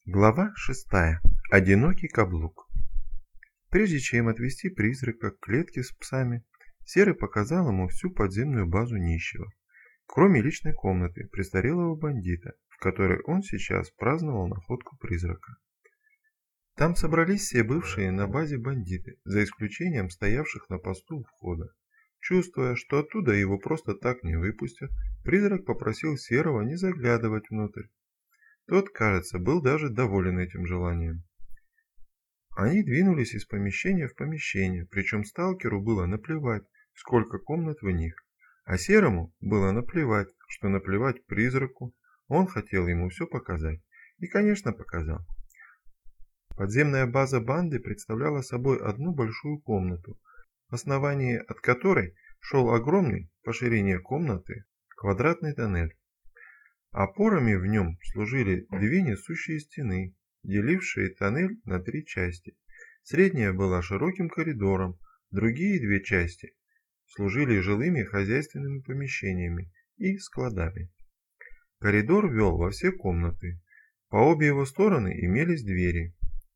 Глава 6. Одинокий каблук. Прежде чем отвести призрака к клетке с псами, Серый показал ему всю подземную базу нищего, кроме личной комнаты престарелого бандита, в которой он сейчас праздновал находку призрака. Там собрались все бывшие на базе бандиты, за исключением стоявших на посту у входа. Чувствуя, что оттуда его просто так не выпустят, призрак попросил Серого не заглядывать внутрь. Тот, кажется, был даже доволен этим желанием. Они двинулись из помещения в помещение, причем сталкеру было наплевать, сколько комнат в них, а Серому было наплевать, что наплевать призраку, он хотел ему все показать. И, конечно, показал. Подземная база банды представляла собой одну большую комнату, в основании от которой шел огромный, по ширине комнаты, квадратный тоннель. Опорами в нем служили две несущие стены, делившие тоннель на три части. Средняя была широким коридором, другие две части служили жилыми хозяйственными помещениями и складами. Коридор вел во все комнаты. По обе его стороны имелись двери.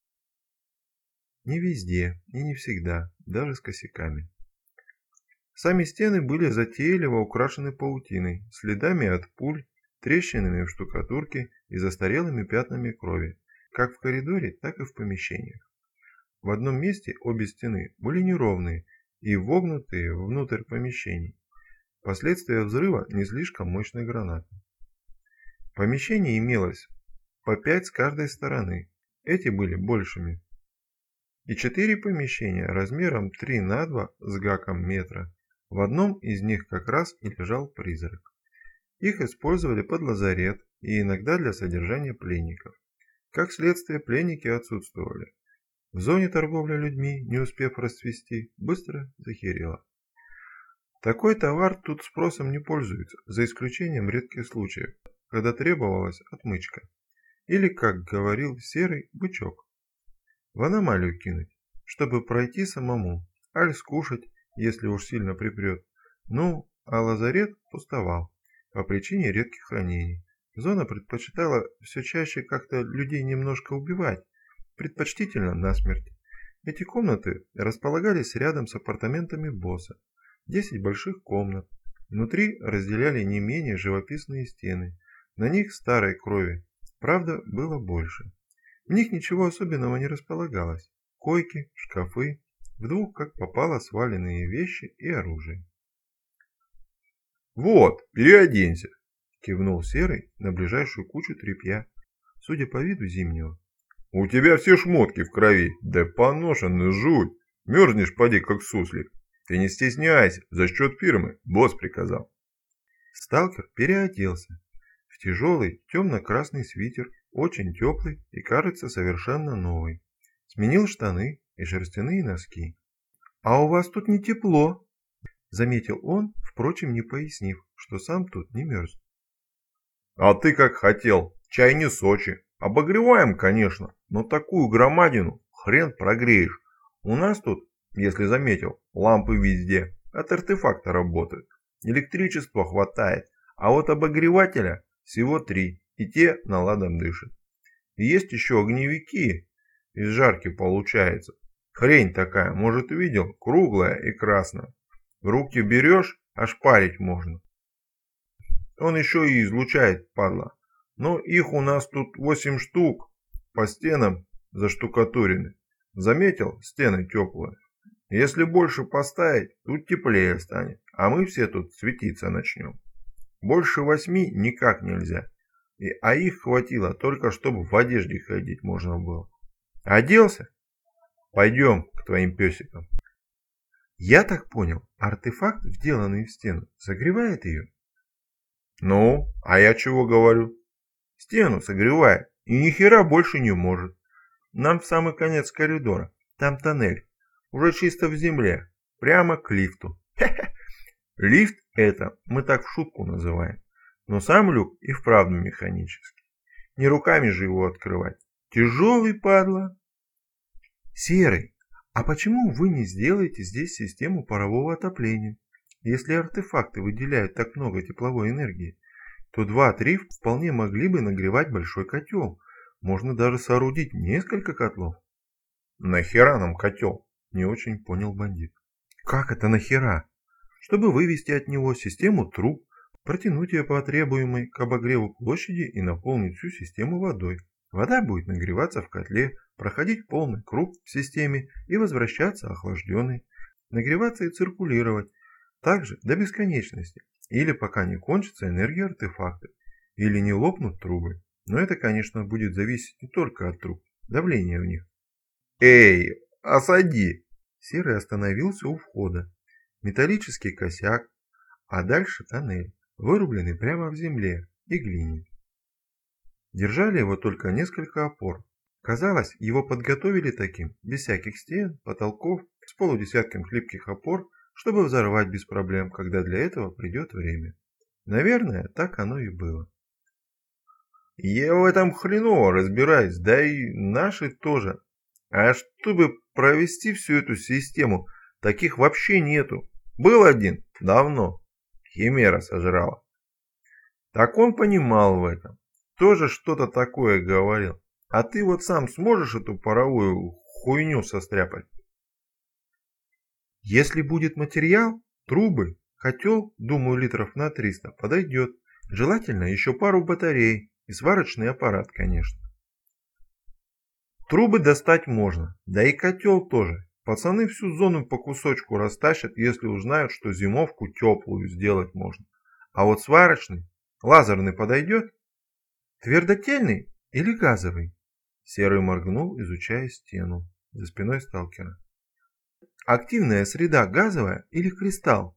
Не везде и не всегда, даже с косяками. Сами стены были затейливо украшены паутиной, следами от пуль, трещинами в штукатурке и застарелыми пятнами крови, как в коридоре, так и в помещениях. В одном месте обе стены были неровные и вогнутые внутрь помещений, последствия взрыва не слишком мощной гранаты. Помещений имелось по 5 с каждой стороны, эти были большими, и 4 помещения размером 3 на 2 с гаком метра, в одном из них как раз и лежал призрак. Их использовали под лазарет и иногда для содержания пленников. Как следствие, пленники отсутствовали. В зоне торговля людьми, не успев расцвести, быстро захерела. Такой товар тут спросом не пользуется, за исключением редких случаев, когда требовалась отмычка. Или, как говорил Серый, бычок. В аномалию кинуть, чтобы пройти самому, аль скушать, если уж сильно припрет. Ну, а лазарет пустовал. По причине редких ранений. Зона предпочитала все чаще как-то людей немножко убивать, предпочтительно насмерть. Эти комнаты располагались рядом с апартаментами босса. 10 больших комнат. Внутри разделяли не менее живописные стены. На них старой крови, правда, было больше. В них ничего особенного не располагалось. Койки, шкафы, в двух как попало сваленные вещи и оружие. «Вот, переоденься!» – кивнул Серый на ближайшую кучу тряпья, судя по виду зимнего. «У тебя все шмотки в крови, да поношены жуть! Мерзнешь, поди, как суслик! Ты не стесняйся, за счет фирмы, босс приказал!» Сталкер переоделся в тяжелый темно-красный свитер, очень теплый и, кажется, совершенно новый. Сменил штаны и шерстяные носки. «А у вас тут не тепло!» – заметил он, впрочем, не пояснив, что сам тут не мерз. «А ты как хотел, чай не Сочи. Обогреваем, конечно, но такую громадину хрен прогреешь. У нас тут, если заметил, лампы везде, от артефакта работают. Электричества хватает, а вот обогревателя всего 3, и те наладом дышат. И есть еще огневики, из жарки получается. Хрень такая, может, видел, круглая и красная. В руки берешь, аж парить можно. Он еще и излучает, падла. Но их у нас тут 8 штук, по стенам заштукатурены. Заметил, стены теплые. Если больше поставить, тут теплее станет, а мы все тут светиться начнем. Больше 8 никак нельзя. А их хватило только, чтобы в одежде ходить можно было. Оделся? Пойдем к твоим песикам. Я так понял, артефакт, вделанный в стену, согревает ее? Ну, а я чего говорю? Стену согревает и ни хера больше не может. Нам в самый конец коридора, там тоннель, уже чисто в земле, прямо к лифту. Лифт это мы так в шутку называем, но сам люк и вправду механический. Не руками же его открывать. Тяжелый, падла. Серый, а почему вы не сделаете здесь систему парового отопления? Если артефакты выделяют так много тепловой энергии, то 2-3 вполне могли бы нагревать большой котел. можно даже соорудить несколько котлов. Нахера нам котел? Не очень понял бандит. Как это нахера? Чтобы вывести от него систему труб, протянуть ее по требуемой к обогреву площади и наполнить всю систему водой. Вода будет нагреваться в котле, проходить полный круг в системе и возвращаться охлажденной, нагреваться и циркулировать, также до бесконечности, или пока не кончится энергия артефакта, или не лопнут трубы. Но это, конечно, будет зависеть не только от труб, давления в них. Эй, осади! Серый остановился у входа. Металлический косяк, а дальше тоннель, вырубленный прямо в земле и глине. Держали его только несколько опор. Казалось, его подготовили таким, без всяких стен, потолков, с полудесятком хлипких опор, чтобы взорвать без проблем, когда для этого придет время. Наверное, так оно и было. Я в этом хреново разбираюсь, да и наши тоже. А чтобы провести всю эту систему, таких вообще нету. Был один, давно. Химера сожрала. Так он понимал в этом. Тоже что-то такое говорил. А ты вот сам сможешь эту паровую хуйню состряпать? Если будет материал, трубы, котел, думаю, литров на 300 подойдет. Желательно еще пару батарей и сварочный аппарат, конечно. Трубы достать можно, да и котел тоже. Пацаны всю зону по кусочку растащат, если узнают, что зимовку теплую сделать можно. А вот сварочный, лазерный подойдет? Твердотельный или газовый? Серый моргнул, изучая стену за спиной сталкера. Активная среда газовая или кристалл?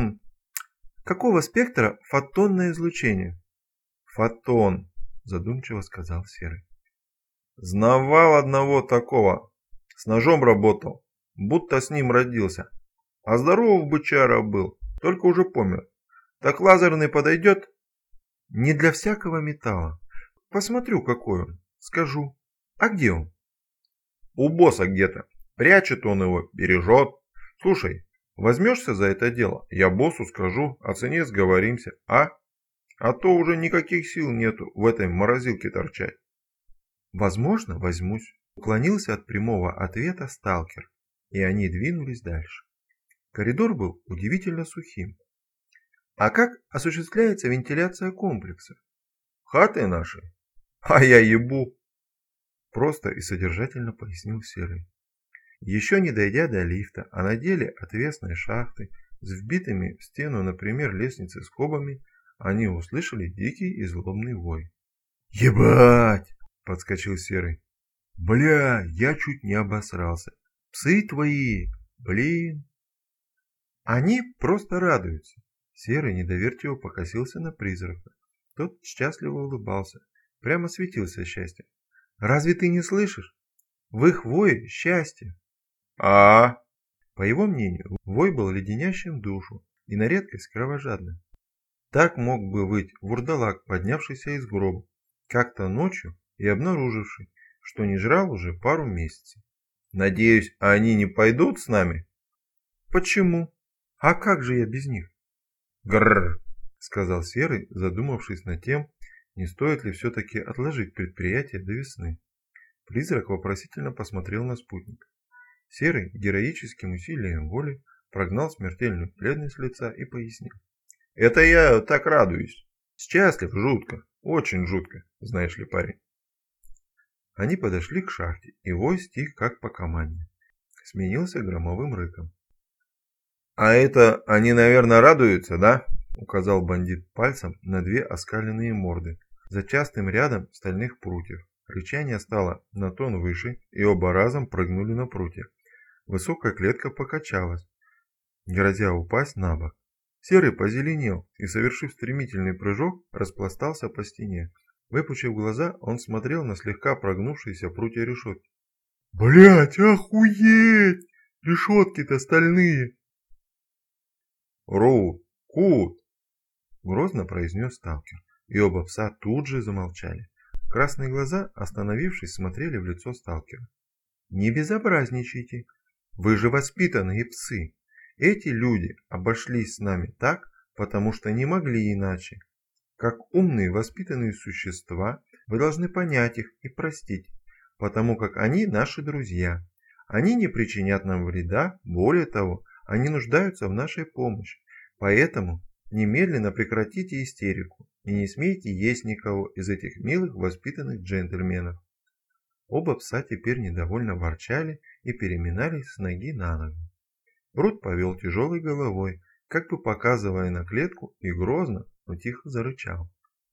Какого спектра фотонное излучение? Фотон, задумчиво сказал Серый. Знавал одного такого. С ножом работал, будто с ним родился. А здоровый бычара был, только уже помер. Так лазерный подойдет? Не для всякого металла. Посмотрю, какой он. Скажу. А где он? У босса где-то. Прячет он его, бережет. Слушай, возьмешься за это дело? Я боссу скажу, о цене сговоримся, а? А то уже никаких сил нету в этой морозилке торчать. Возможно, возьмусь. Уклонился от прямого ответа сталкер, и они двинулись дальше. Коридор был удивительно сухим. А как осуществляется вентиляция комплекса? Хаты наши. А я ебу. Просто и содержательно пояснил Серый. Еще не дойдя до лифта, а на деле отвесной шахты, с вбитыми в стену, например, лестницы скобами, они услышали дикий и злобный вой. «Ебать!» – подскочил Серый. «Бля, я чуть не обосрался. Псы твои! Блин!» Они просто радуются. Серый недоверчиво покосился на призрака. Тот счастливо улыбался, прямо светился счастьем. «Разве ты не слышишь? В их вое счастье!» По его мнению, вой был леденящим душу и на редкость кровожадным. Так мог бы выть вурдалак, поднявшийся из гроба, как-то ночью и обнаруживший, что не жрал уже пару месяцев. «Надеюсь, они не пойдут с нами?» «Почему? А как же я без них?» «Грррр», — сказал Серый, задумавшись над тем, не стоит ли все-таки отложить предприятие до весны. Призрак вопросительно посмотрел на спутника. Серый героическим усилием воли прогнал смертельную бледность с лица и пояснил. «Это я так радуюсь. Счастлив жутко, очень жутко, знаешь ли, парень». Они подошли к шахте, и вой стих как по команде. Сменился громовым рыком. «А это они, наверное, радуются, да?» — указал бандит пальцем на две оскаленные морды за частым рядом стальных прутьев. Рычание стало на тон выше, и оба разом прыгнули на прутья. Высокая клетка покачалась, грозя упасть на бок. Серый позеленел и, совершив стремительный прыжок, распластался по стене. Выпучив глаза, он смотрел на слегка прогнувшиеся прутья решетки. «Блядь, охуеть! Решетки-то стальные!» «Рут! Кут!» — грозно произнес сталкер, и оба пса тут же замолчали. Красные глаза, остановившись, смотрели в лицо сталкера. «Не безобразничайте! Вы же воспитанные псы! Эти люди обошлись с нами так, потому что не могли иначе. Как умные воспитанные существа, Вы должны понять их и простить, потому как они наши друзья. Они не причинят нам вреда, более того, они нуждаются в нашей помощи. Поэтому немедленно прекратите истерику и не смейте есть никого из этих милых воспитанных джентльменов. Оба пса теперь недовольно ворчали и переминались с ноги на ногу. Брут повел тяжелой головой, как бы показывая на клетку, и грозно, но тихо зарычал.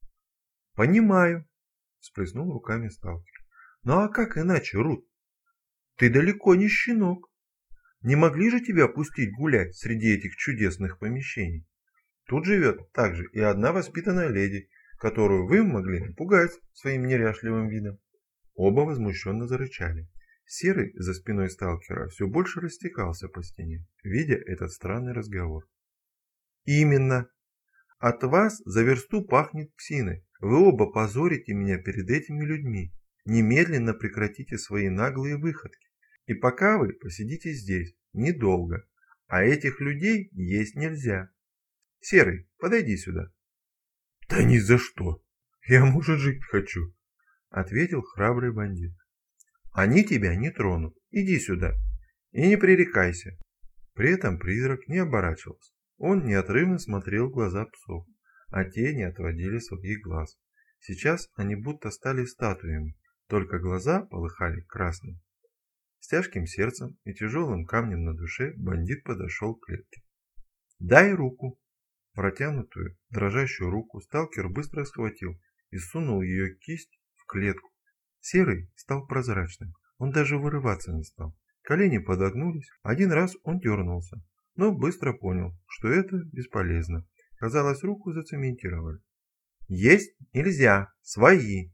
«Понимаю», – всплеснул руками сталкер. «Ну а как иначе, Рут? Ты далеко не щенок. Не могли же тебя пустить гулять среди этих чудесных помещений? Тут живет также и одна воспитанная леди, которую вы могли напугать своим неряшливым видом». Оба возмущенно зарычали. Серый за спиной сталкера все больше растекался по стене, видя этот странный разговор. «Именно. От вас за версту пахнет псиной. Вы оба позорите меня перед этими людьми. Немедленно прекратите свои наглые выходки. И пока вы посидите здесь, недолго. А этих людей есть нельзя. Серый, подойди сюда». «Да ни за что. Я, может, жить хочу», — ответил храбрый бандит. «Они тебя не тронут. Иди сюда. И не пререкайся». При этом призрак не оборачивался. Он неотрывно смотрел в глаза псов, а те не отводили своих глаз. Сейчас они будто стали статуями, только глаза полыхали красным. С тяжким сердцем и тяжелым камнем на душе бандит подошел к клетке. «Дай руку!» Протянутую, дрожащую руку сталкер быстро схватил и сунул ее кисть в клетку. Серый стал прозрачным, он даже вырываться не стал. Колени подогнулись, один раз он дернулся, но быстро понял, что это бесполезно. Казалось, руку зацементировали. «Есть нельзя, свои.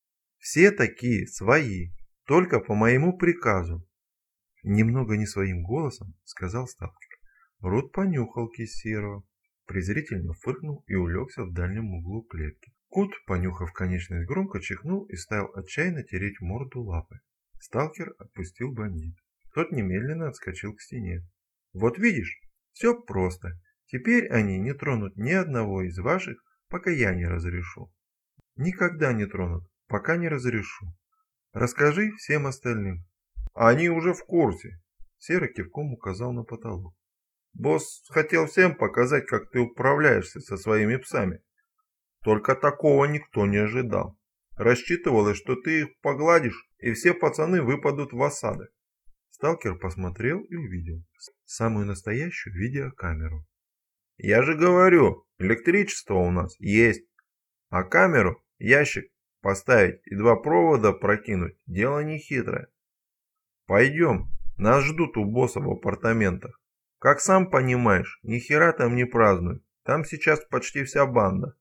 Все такие свои, только по моему приказу», немного не своим голосом сказал сталкер. Рут понюхал кисть Серого, презрительно фыркнул и улегся в дальнем углу клетки. Кот, понюхав конечность, громко чихнул и стал отчаянно тереть морду лапой. Сталкер отпустил бандита. Тот немедленно отскочил к стене. «Вот видишь, все просто. Теперь они не тронут ни одного из ваших, пока я не разрешу. Никогда не тронут, пока не разрешу. Расскажи всем остальным». «Они уже в курсе», — Серый кивком указал на потолок. «Босс хотел всем показать, как ты управляешься со своими псами. Только такого никто не ожидал. Рассчитывалось, что ты их погладишь, и все пацаны выпадут в осады». Сталкер посмотрел и увидел самую настоящую видеокамеру. «Я же говорю, электричество у нас есть. А камеру, ящик поставить и 2 провода прокинуть – дело не хитрое. Пойдем, нас ждут у босса в апартаментах. Как сам понимаешь, ни хера там не празднуют. Там сейчас почти вся банда».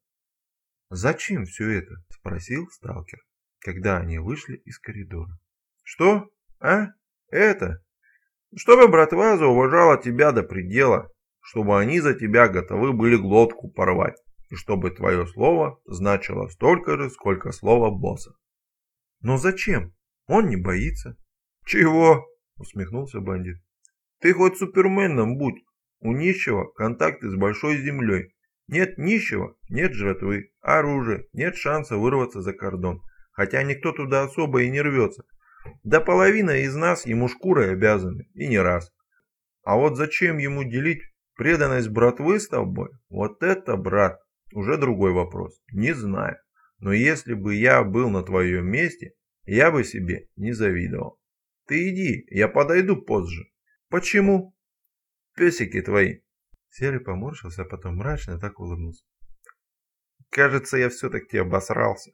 «Зачем все это?» – спросил сталкер, когда они вышли из коридора. «Что? А? Это? Чтобы братва зауважала тебя до предела, чтобы они за тебя готовы были глотку порвать, и чтобы твое слово значило столько же, сколько слово босса». «Но зачем? Он не боится». «Чего?» – усмехнулся бандит. «Ты хоть суперменом будь. У нищего контакты с большой землей. Нет нищего, нет жратвы, оружия, нет шанса вырваться за кордон. Хотя никто туда особо и не рвется. Да половина из нас ему шкурой обязаны, и не раз. А вот зачем ему делить преданность братвы с тобой? Вот это, брат, уже другой вопрос. Не знаю. Но если бы я был на твоем месте, я бы себе не завидовал. Ты иди, я подойду позже». «Почему?» «Песики твои». Серый поморщился, а потом мрачно так улыбнулся. «Кажется, я все-таки обосрался».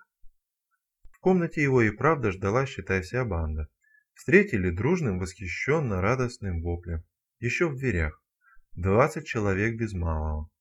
В комнате его и правда ждала, считай, вся банда. Встретили дружным, восхищенно радостным воплем. Еще в дверях. 20 человек без малого.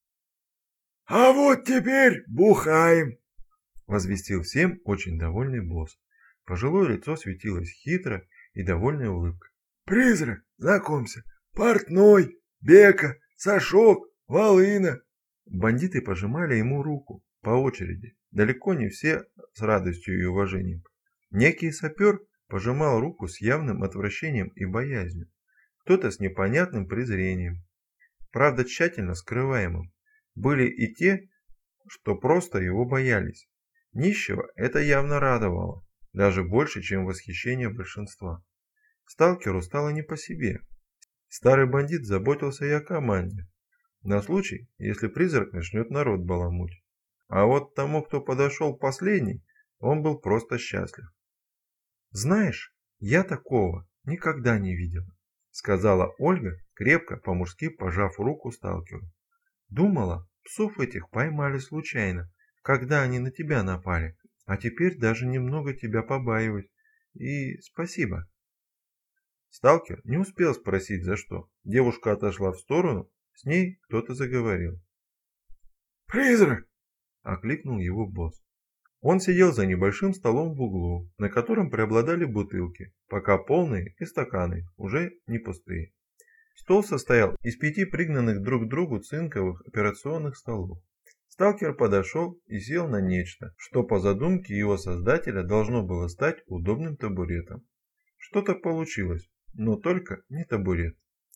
«А вот теперь бухаем!» Возвестил всем очень довольный босс. Пожилое лицо светилось хитро и довольной улыбкой. «Призрак, знакомься, портной, Бека, Сашок, Волына». Бандиты пожимали ему руку по очереди, далеко не все с радостью и уважением. Некий сапер пожимал руку с явным отвращением и боязнью, кто-то с непонятным презрением, правда тщательно скрываемым. Были и те, что просто его боялись. Нищего это явно радовало, даже больше, чем восхищение большинства. Сталкеру стало не по себе. Старый бандит заботился и о команде, на случай, если призрак начнет народ баламутить. А вот тому, кто подошел последний, он был просто счастлив. «Знаешь, я такого никогда не видела», — сказала Ольга, крепко по-мужски пожав руку сталкеру. «Думала, псов этих поймали случайно, когда они на тебя напали, а теперь даже немного тебя побаиваюсь. И спасибо». Сталкер не успел спросить за что. Девушка отошла в сторону, с ней кто-то заговорил. «Призрак!» — окликнул его босс. Он сидел за небольшим столом в углу, на котором преобладали бутылки, пока полные, и стаканы, уже не пустые. Стол состоял из 5 пригнанных друг к другу цинковых операционных столов. Сталкер подошел и сел на нечто, что по задумке его создателя должно было стать удобным табуретом. Что-то получилось, но только не табурет.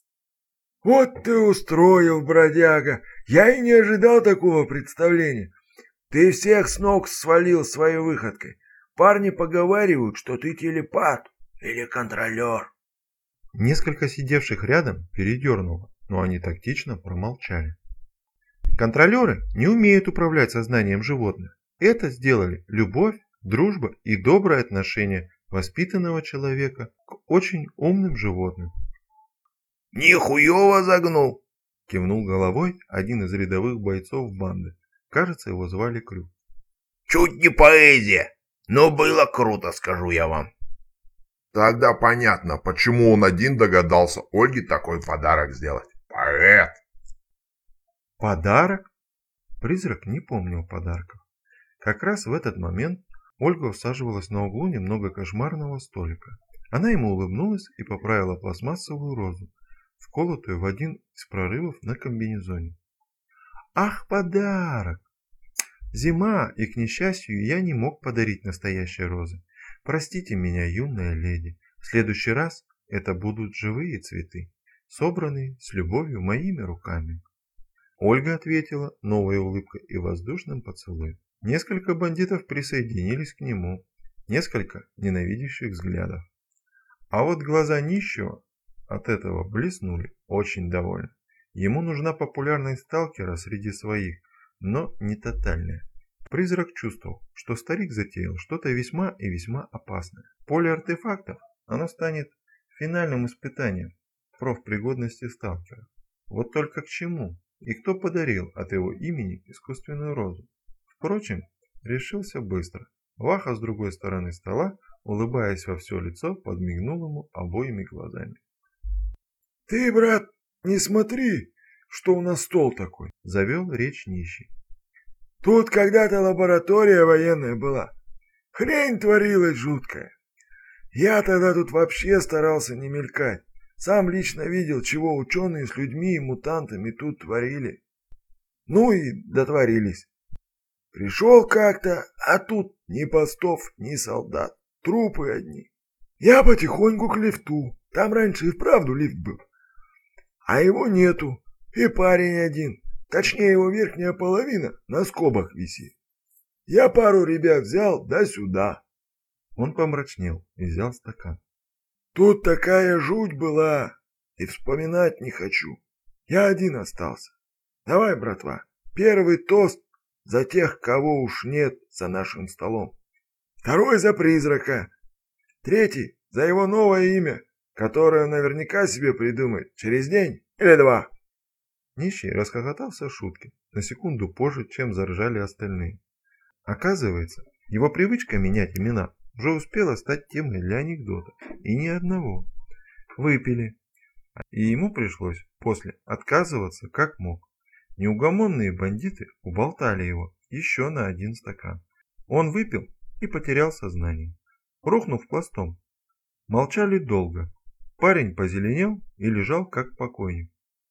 «Вот ты устроил, бродяга! Я и не ожидал такого представления. Ты всех с ног свалил своей выходкой. Парни поговаривают, что ты телепат или контролер». Несколько сидевших рядом передернуло, но они тактично промолчали. Контролеры не умеют управлять сознанием животных. Это сделали любовь, дружба и доброе отношение воспитанного человека к очень умным животным. «Нихуево загнул!» — кивнул головой один из рядовых бойцов банды. Кажется, его звали Крюк. «Чуть не поэзия, но было круто, скажу я вам». Тогда понятно, почему он один догадался Ольге такой подарок сделать. Поэт! Подарок? Призрак не помнил подарков. Как раз в этот момент Ольга усаживалась на углу немного кошмарного столика. Она ему улыбнулась и поправила пластмассовую розу, вколотую в один из прорывов на комбинезоне. Ах, подарок! Зима, и, к несчастью, я не мог подарить настоящие розы. Простите меня, юная леди. В следующий раз это будут живые цветы, собранные с любовью моими руками. Ольга ответила новой улыбкой и воздушным поцелуем. Несколько бандитов присоединились к нему, несколько ненавидящих взглядов. А вот глаза нищего от этого блеснули, очень довольны. Ему нужна популярность сталкера среди своих, но не тотальная. Призрак чувствовал, что старик затеял что-то весьма и весьма опасное. Поле артефактов, оно станет финальным испытанием профпригодности сталкера. Вот только к чему? И кто подарил от его имени искусственную розу? Впрочем, решился быстро. Ваха с другой стороны стола, улыбаясь во все лицо, подмигнул ему обоими глазами. «Ты, брат, не смотри, что у нас стол такой», — завел речь нищий. «Тут когда-то лаборатория военная была. Хрень творилась жуткая. Я тогда тут вообще старался не мелькать. Сам лично видел, чего ученые с людьми и мутантами тут творили. Ну и дотворились. Пришел как-то, а тут ни постов, ни солдат. Трупы одни. Я потихоньку к лифту. Там раньше и вправду лифт был. А его нету. И парень один. Точнее, его верхняя половина на скобах висит. Я пару ребят взял, да сюда». Он помрачнел и взял стакан. «Тут такая жуть была, и вспоминать не хочу. Я один остался. Давай, братва, первый тост за тех, кого уж нет за нашим столом. Второй за призрака. Третий за его новое имя, которое он наверняка себе придумает через день или два». Нищий расхохотался в шутке, на секунду позже, чем заржали остальные. Оказывается, его привычка менять имена уже успела стать темой для анекдота, и ни одного. Выпили, и ему пришлось после отказываться как мог. Неугомонные бандиты уболтали его еще на 1 стакан. Он выпил и потерял сознание, рухнув пластом. Молчали долго. Парень позеленел и лежал как покойник.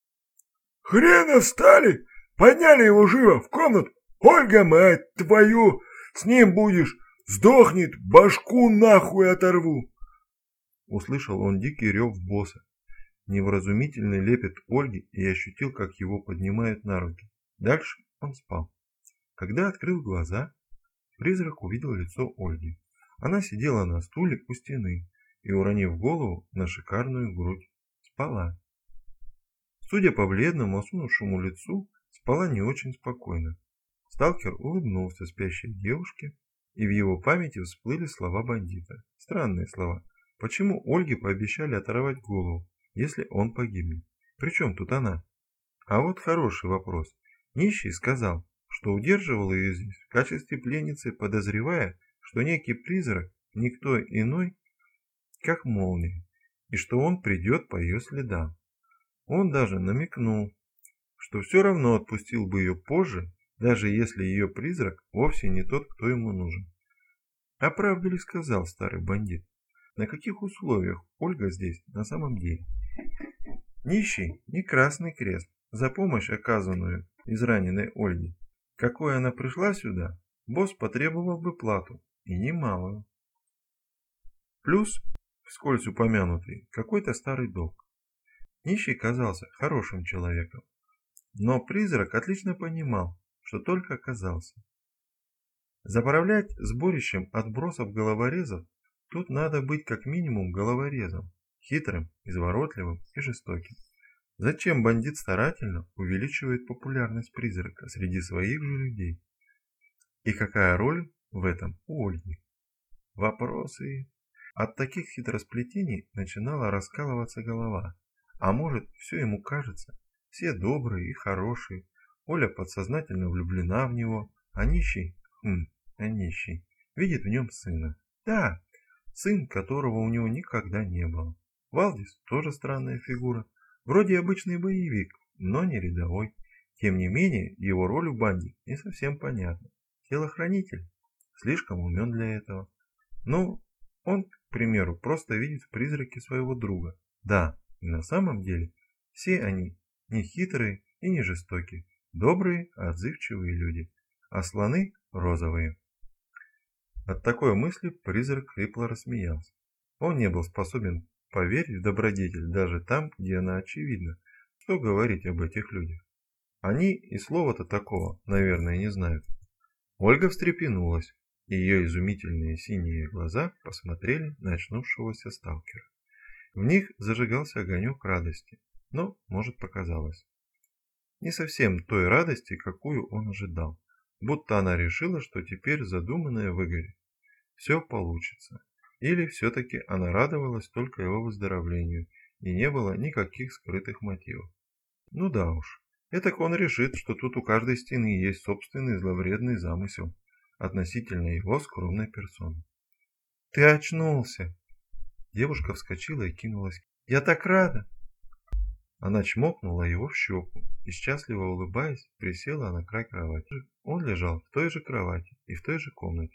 «Хрена встали! Подняли его живо в комнату! Ольга, мать твою! С ним будешь! Сдохнет! Башку нахуй оторву!» Услышал он дикий рев босса, невразумительный лепет Ольги и ощутил, как его поднимают на руки. Дальше он спал. Когда открыл глаза, призрак увидел лицо Ольги. Она сидела на стуле у стены и, уронив голову на шикарную грудь, спала. Судя по бледному, осунувшему лицу, спала не очень спокойно. Сталкер улыбнулся спящей девушке, и в его памяти всплыли слова бандита. Странные слова. Почему Ольге пообещали оторвать голову, если он погибнет? Причем тут она? А вот хороший вопрос. Нищий сказал, что удерживал ее здесь в качестве пленницы, подозревая, что некий призрак никто иной, как молния, и что он придет по ее следам. Он даже намекнул, что все равно отпустил бы ее позже, даже если ее призрак вовсе не тот, кто ему нужен. А правду ли сказал старый бандит? На каких условиях Ольга здесь на самом деле? Нищий не Красный Крест за помощь, оказанную израненной Ольге. Какой она пришла сюда, босс потребовал бы плату, и немалую. Плюс, вскользь упомянутый, какой-то старый долг. Нищий казался хорошим человеком, но призрак отлично понимал, что только оказался. Заправлять сборищем отбросов головорезов тут надо быть как минимум головорезом, хитрым, изворотливым и жестоким. Зачем бандит старательно увеличивает популярность призрака среди своих же людей? И какая роль в этом у Ольги? Вопросы. От таких хитросплетений начинала раскалываться голова. А может, все ему кажется, все добрые и хорошие. Оля подсознательно влюблена в него, а нищий, видит в нем сына. Да, сын, которого у него никогда не было. Валдис тоже странная фигура. Вроде обычный боевик, но не рядовой. Тем не менее, его роль в банде не совсем понятна. Телохранитель. Слишком умен для этого. Ну, он, к примеру, просто видит в призраке своего друга. Да, и на самом деле, все они не хитрые и не жестокие. Добрые, отзывчивые люди. А слоны розовые. От такой мысли призрак хрипло рассмеялся. Он не был способен поверить в добродетель даже там, где она очевидна. Что говорить об этих людях? Они и слова-то такого, наверное, не знают. Ольга встрепенулась, и ее изумительные синие глаза посмотрели на очнувшегося сталкера. В них зажигался огонек радости, но, может, показалось. Не совсем той радости, какую он ожидал, будто она решила, что теперь задуманное выгорит. Все получится. Или все-таки она радовалась только его выздоровлению, и не было никаких скрытых мотивов. Ну да уж, этак он решит, что тут у каждой стены есть собственный зловредный замысел относительно его скромной персоны. «Ты очнулся!» Девушка вскочила и кинулась. «Я так рада!» Она чмокнула его в щеку и, счастливо улыбаясь, присела на край кровати. Он лежал в той же кровати и в той же комнате.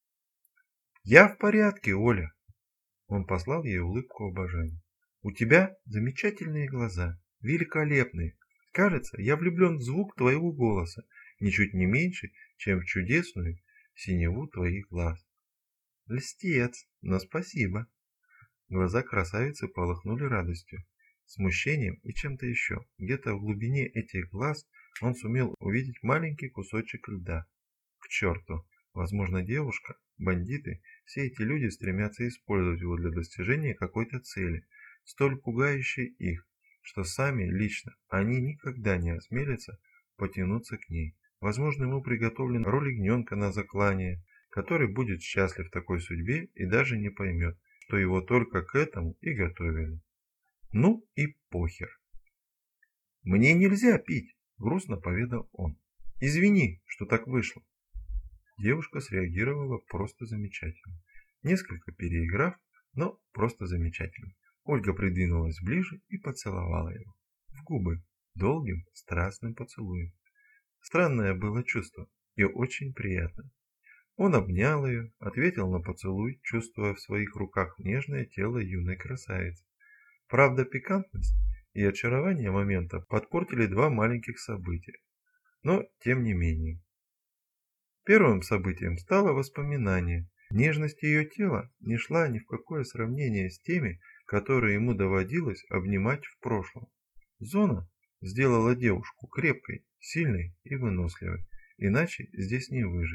«Я в порядке, Оля!» Он послал ей улыбку обожания. «У тебя замечательные глаза, великолепные. Кажется, я влюблен в звук твоего голоса, ничуть не меньше, чем в чудесную синеву твоих глаз». «Льстец, но спасибо!» Глаза красавицы полыхнули радостью, смущением и чем-то еще. Где-то в глубине этих глаз он сумел увидеть маленький кусочек льда. К черту! Возможно, девушка, бандиты, все эти люди стремятся использовать его для достижения какой-то цели, столь пугающей их, что сами лично они никогда не осмелятся потянуться к ней. Возможно, ему приготовлен роль ягненка на заклание, который будет счастлив в такой судьбе и даже не поймет, что его только к этому и готовили. Ну и похер. «Мне нельзя пить», — грустно поведал он. «Извини, что так вышло». Девушка среагировала просто замечательно. Несколько переиграв, но просто замечательно. Ольга придвинулась ближе и поцеловала его. В губы, долгим, страстным поцелуем. Странное было чувство и очень приятно. Он обнял ее, ответил на поцелуй, чувствуя в своих руках нежное тело юной красавицы. Правда, пикантность и очарование момента подпортили два маленьких события. Но, тем не менее. Первым событием стало воспоминание. Нежность ее тела не шла ни в какое сравнение с теми, которые ему доводилось обнимать в прошлом. Зона сделала девушку крепкой, сильной и выносливой, иначе здесь не выжить.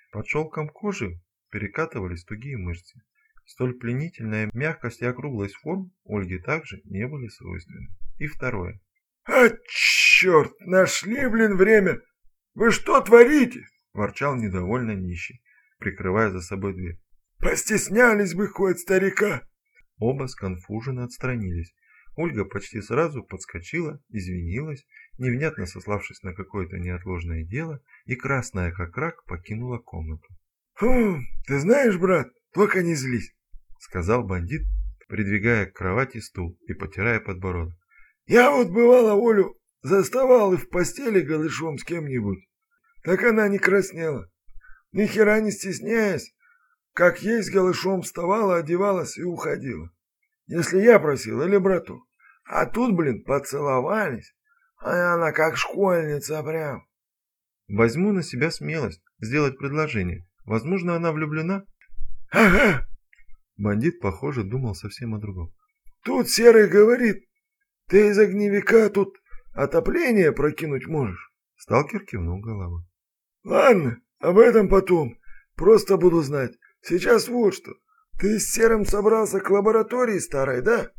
Под шелком кожи перекатывались тугие мышцы. Столь пленительная мягкость и округлость форм Ольге также не были свойственны. И второе. «А, черт, нашли, блин, время! Вы что творите?» – ворчал недовольно нищий, прикрывая за собой дверь. «Постеснялись бы хоть старика!» Оба сконфуженно отстранились. Ольга почти сразу подскочила, извинилась, невнятно сославшись на какое-то неотложное дело, и красная как рак покинула комнату. «Фу, ты знаешь, брат, только не злись», — сказал бандит, придвигая к кровати стул и потирая подбородок. «Я вот бывало Олю заставал и в постели голышом с кем-нибудь. Так она не краснела, ни хера не стесняясь, как есть голышом вставала, одевалась и уходила. Если я просил или брату. А тут, блин, поцеловались, а она как школьница прям». «Возьму на себя смелость сделать предложение. Возможно, она влюблена?» «Ага». Бандит, похоже, думал совсем о другом. «Тут Серый говорит, ты из огневика тут отопление прокинуть можешь». Сталкер кивнул головой. «Ладно, об этом потом. Просто буду знать. Сейчас вот что. Ты с Серым собрался к лаборатории старой, да?»